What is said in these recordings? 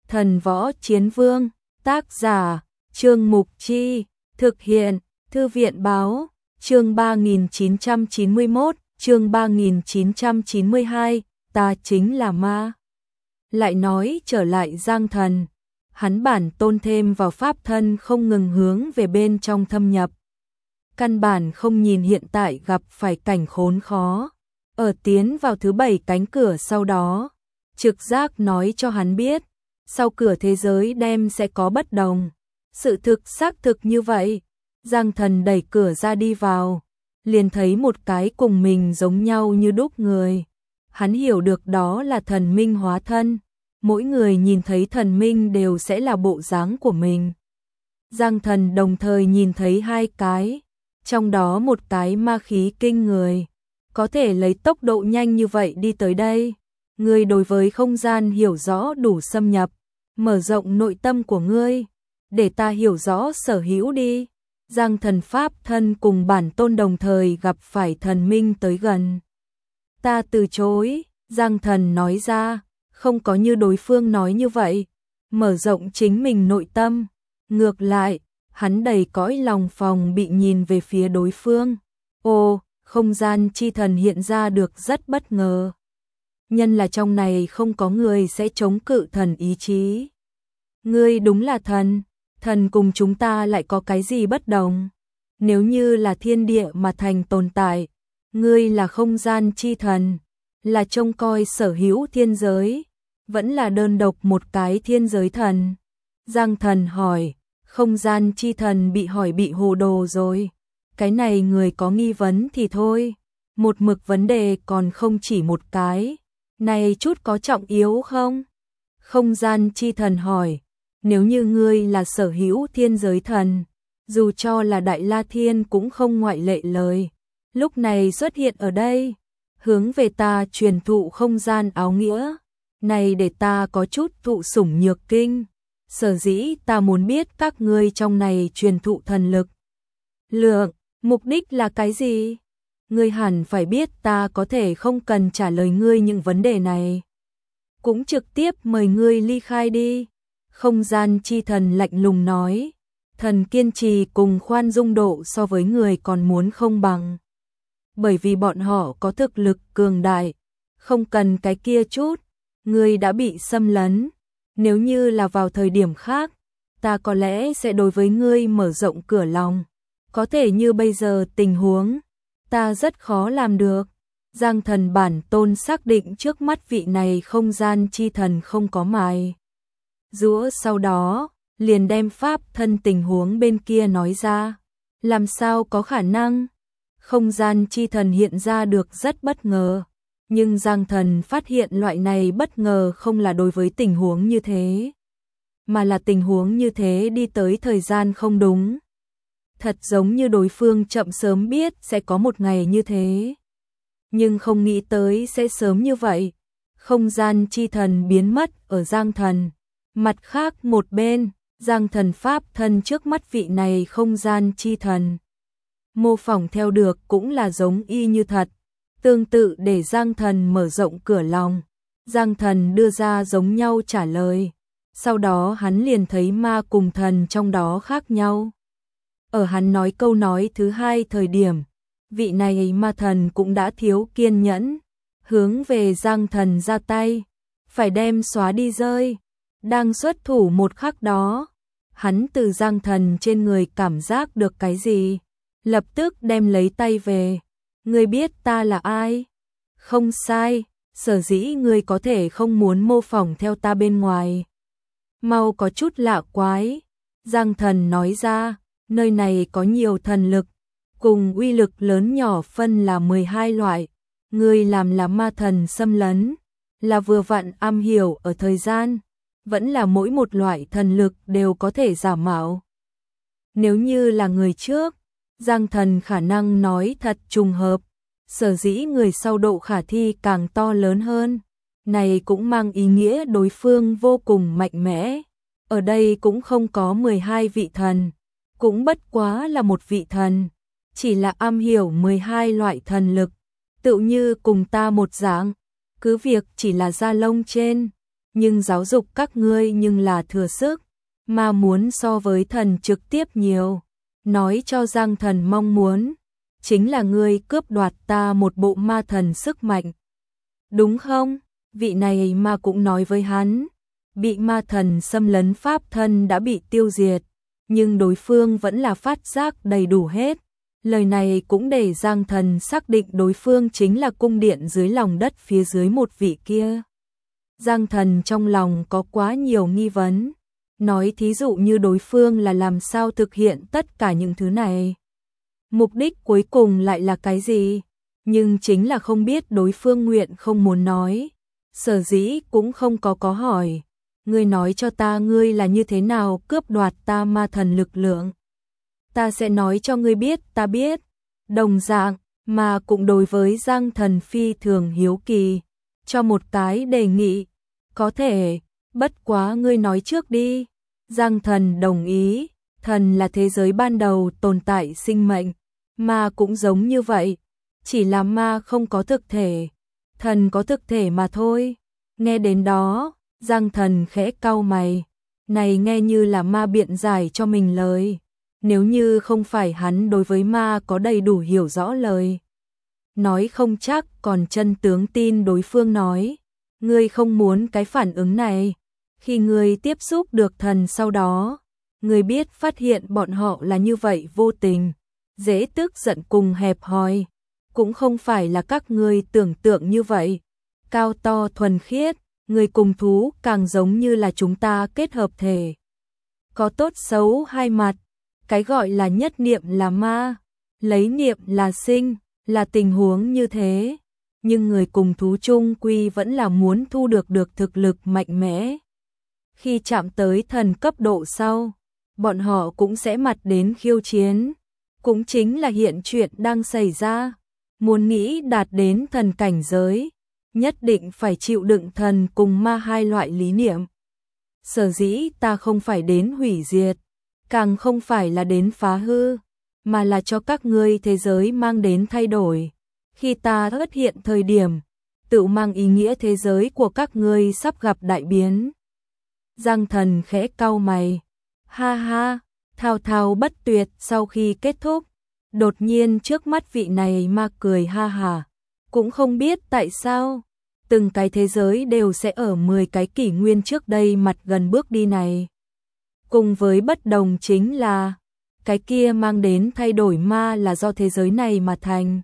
Thần Võ Chiến Vương, tác giả, Trương Mục Chi, thực hiện, Thư viện Báo, chương 3991, chương 3992, ta chính là ma. Lại nói trở lại Giang Thần, hắn bản tôn thêm vào pháp thân không ngừng hướng về bên trong thâm nhập. Căn bản không nhìn hiện tại gặp phải cảnh khốn khó, ở tiến vào thứ 7 cánh cửa sau đó, trực giác nói cho hắn biết, sau cửa thế giới đem sẽ có bất đồng. Sự thực xác thực như vậy, Giang Thần đẩy cửa ra đi vào, liền thấy một cái cùng mình giống nhau như đúc người. Hắn hiểu được đó là thần minh hóa thân, mỗi người nhìn thấy thần minh đều sẽ là bộ dáng của mình. Giang Thần đồng thời nhìn thấy hai cái, trong đó một cái ma khí kinh người, có thể lấy tốc độ nhanh như vậy đi tới đây. Ngươi đối với không gian hiểu rõ đủ xâm nhập, mở rộng nội tâm của ngươi, để ta hiểu rõ sở hữu đi. Giang Thần pháp thân cùng bản tôn đồng thời gặp phải thần minh tới gần. Ta từ chối, Giang Thần nói ra, không có như đối phương nói như vậy, mở rộng chính mình nội tâm. Ngược lại, hắn đầy cõi lòng phòng bị nhìn về phía đối phương. Ô, không gian chi thần hiện ra được rất bất ngờ. Nhân là trong này không có người sẽ chống cự thần ý chí. Ngươi đúng là thần, thần cùng chúng ta lại có cái gì bất đồng? Nếu như là thiên địa mà thành tồn tại, ngươi là không gian chi thần, là trông coi sở hữu thiên giới, vẫn là đơn độc một cái thiên giới thần? Giang Thần hỏi, không gian chi thần bị hỏi bị hồ đồ rồi. Cái này người có nghi vấn thì thôi, một mực vấn đề còn không chỉ một cái. Này chút có trọng yếu không? Không gian chi thần hỏi, nếu như ngươi là sở hữu thiên giới thần, dù cho là Đại La Thiên cũng không ngoại lệ lời, lúc này xuất hiện ở đây, hướng về ta truyền thụ không gian áo nghĩa, này để ta có chút thụ sủng nhược kinh. Sở dĩ ta muốn biết các ngươi trong này truyền thụ thần lực lượng, mục đích là cái gì? Ngươi hẳn phải biết ta có thể không cần trả lời ngươi những vấn đề này, cũng trực tiếp mời ngươi ly khai đi. Không gian chi thần lạnh lùng nói, thần kiên trì cùng khoan dung độ so với người còn muốn không bằng. Bởi vì bọn họ có thực lực cường đại, không cần cái kia chút, ngươi đã bị xâm lấn. Nếu như là vào thời điểm khác, ta có lẽ sẽ đối với ngươi mở rộng cửa lòng. Có thể như bây giờ tình huống, ta rất khó làm được. Giang Thần bản tôn xác định trước mắt vị này không gian chi thần không có mài giũa, sau đó liền đem pháp thân tình huống bên kia nói ra. Làm sao có khả năng? Không gian chi thần hiện ra được rất bất ngờ, nhưng Giang Thần phát hiện loại này bất ngờ không là đối với tình huống như thế, mà là tình huống như thế đi tới thời gian không đúng. Thật giống như đối phương chậm sớm biết sẽ có một ngày như thế, nhưng không nghĩ tới sẽ sớm như vậy. Không gian chi thần biến mất ở Giang Thần. Mặt khác một bên, Giang Thần pháp thân trước mắt vị này không gian chi thần, mô phỏng theo được cũng là giống y như thật, tương tự để Giang Thần mở rộng cửa lòng. Giang Thần đưa ra giống nhau trả lời, sau đó hắn liền thấy ma cùng thần trong đó khác nhau. Ở hắn nói câu nói thứ hai thời điểm, vị này ma thần cũng đã thiếu kiên nhẫn, hướng về Giang Thần ra tay, phải đem xóa đi rơi. Đang xuất thủ một khắc đó, hắn từ Giang Thần trên người cảm giác được cái gì, lập tức đem lấy tay về. Ngươi biết ta là ai? Không sai, sở dĩ ngươi có thể không muốn mô phỏng theo ta bên ngoài. Mau có chút lạ quái. Giang Thần nói ra, nơi này có nhiều thần lực, cùng uy lực lớn nhỏ phân là 12 loại. Ngươi làm là ma thần xâm lấn, là vừa vặn am hiểu ở thời gian, vẫn là mỗi một loại thần lực đều có thể giả mạo. Nếu như là người trước, Giang Thần khả năng nói thật trùng hợp, sở dĩ người sau độ khả thi càng to lớn hơn. Này cũng mang ý nghĩa đối phương vô cùng mạnh mẽ. Ở đây cũng không có 12 vị thần, cũng bất quá là một vị thần, chỉ là am hiểu 12 loại thần lực, tự như cùng ta một dạng, cứ việc chỉ là da lông trên, nhưng giáo dục các ngươi nhưng là thừa sức, mà muốn so với thần trực tiếp nhiều. Nói cho Giang Thần mong muốn, chính là ngươi cướp đoạt ta một bộ ma thần sức mạnh. Đúng không? Vị này mà cũng nói với hắn, bị ma thần xâm lấn pháp thân đã bị tiêu diệt, nhưng đối phương vẫn là phát giác đầy đủ hết. Lời này cũng để Giang Thần xác định đối phương chính là cung điện dưới lòng đất phía dưới một vị kia. Giang Thần trong lòng có quá nhiều nghi vấn, nói thí dụ như đối phương là làm sao thực hiện tất cả những thứ này. Mục đích cuối cùng lại là cái gì? Nhưng chính là không biết đối phương nguyện không muốn nói. Sở dĩ cũng không có hỏi. Ngươi nói cho ta ngươi là như thế nào cướp đoạt ta ma thần lực lượng. Ta sẽ nói cho ngươi biết, ta biết. Đồng dạng, mà cũng đối với Giang Thần phi thường hiếu kỳ. Cho một cái đề nghị. Có thể, bất quá ngươi nói trước đi. Giang Thần đồng ý. Thần là thế giới ban đầu tồn tại sinh mệnh. Ma cũng giống như vậy. Chỉ là ma không có thực thể. Thần có thực thể mà thôi. Nghe đến đó, Giang Thần khẽ cau mày. Này nghe như là ma biện giải cho mình lời. Nếu như không phải hắn đối với ma có đầy đủ hiểu rõ lời. Nói không chắc còn chân tướng tin đối phương nói. Ngươi không muốn cái phản ứng này. Khi ngươi tiếp xúc được thần sau đó, ngươi biết phát hiện bọn họ là như vậy vô tình, dễ tức giận cùng hẹp hòi. Cũng không phải là các ngươi tưởng tượng như vậy. Cao to thuần khiết, người cùng thú càng giống như là chúng ta kết hợp thể. Có tốt xấu hai mặt, cái gọi là nhất niệm là ma, lấy niệm là sinh, là tình huống như thế. Nhưng người cùng thú chung quy vẫn là muốn thu được thực lực mạnh mẽ. Khi chạm tới thần cấp độ sau, bọn họ cũng sẽ mặt đến khiêu chiến. Cũng chính là hiện chuyện đang xảy ra. Muốn nghĩ đạt đến thần cảnh giới, nhất định phải chịu đựng thần cùng ma hai loại lý niệm. Sở dĩ ta không phải đến hủy diệt, càng không phải là đến phá hư, mà là cho các ngươi thế giới mang đến thay đổi. Khi ta xuất hiện thời điểm, tự mang ý nghĩa thế giới của các ngươi sắp gặp đại biến. Giang Thần khẽ cau mày. Ha ha, thao thao bất tuyệt sau khi kết thúc. Đột nhiên trước mắt vị này ma cười ha hả. Cũng không biết tại sao, từng cái thế giới đều sẽ ở 10 cái kỷ nguyên trước đây mặt gần bước đi này. Cùng với bất đồng chính là, cái kia mang đến thay đổi ma là do thế giới này mà thành.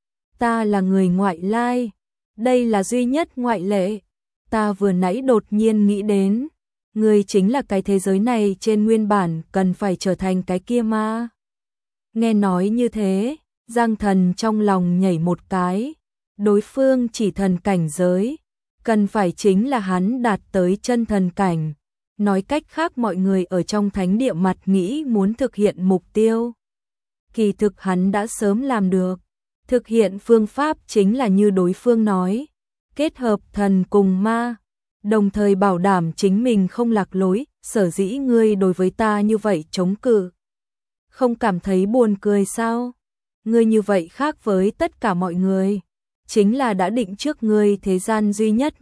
Ta là người ngoại lai, đây là duy nhất ngoại lệ. Ta vừa nãy đột nhiên nghĩ đến, người chính là cái thế giới này trên nguyên bản cần phải trở thành cái kia ma. Nghe nói như thế, Giang Thần trong lòng nhảy một cái. Đối phương chỉ thần cảnh giới, cần phải chính là hắn đạt tới chân thần cảnh. Nói cách khác mọi người ở trong thánh địa mặt nghĩ muốn thực hiện mục tiêu. Kỳ thực hắn đã sớm làm được. Thực hiện phương pháp chính là như đối phương nói. Kết hợp thần cùng ma, đồng thời bảo đảm chính mình không lạc lối. Sở dĩ ngươi đối với ta như vậy chống cự. Không cảm thấy buồn cười sao? Ngươi như vậy khác với tất cả mọi người. Chính là đã định trước ngươi thế gian duy nhất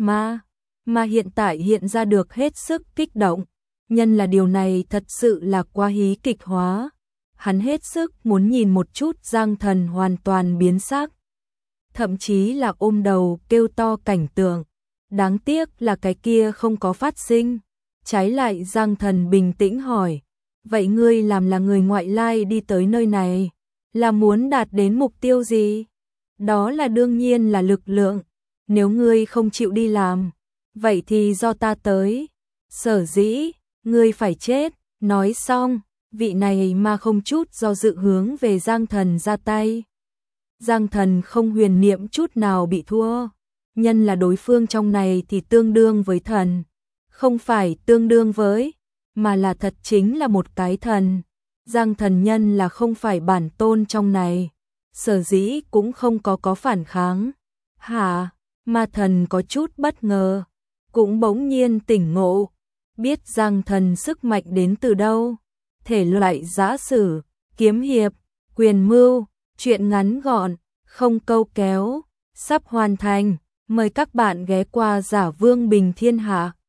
mà hiện tại hiện ra được hết sức kích động. Nhân là điều này thật sự là quá hí kịch hóa. Hắn hết sức muốn nhìn một chút Giang Thần hoàn toàn biến sắc. Thậm chí là ôm đầu kêu to cảnh tượng. Đáng tiếc là cái kia không có phát sinh. Trái lại Giang Thần bình tĩnh hỏi. Vậy ngươi làm là người ngoại lai đi tới nơi này, là muốn đạt đến mục tiêu gì? Đó là đương nhiên là lực lượng. Nếu ngươi không chịu đi làm, vậy thì do ta tới. Sở dĩ, ngươi phải chết. Nói xong, vị này mà không chút do dự hướng về Giang Thần ra tay. Giang Thần không huyền niệm chút nào bị thua. Nhân là đối phương trong này thì tương đương với thần. Không phải tương đương với, mà là thật chính là một cái thần. Giang Thần nhân là không phải bản tôn trong này. Sở dĩ cũng không có phản kháng. Hả? Ma thần có chút bất ngờ. Cũng bỗng nhiên tỉnh ngộ. Biết Giang Thần sức mạnh đến từ đâu. Thể loại giã sử, kiếm hiệp, quyền mưu, truyện ngắn gọn, không câu kéo. Sắp hoàn thành. Mời các bạn ghé qua Giả Vương Bình Thiên Hạ.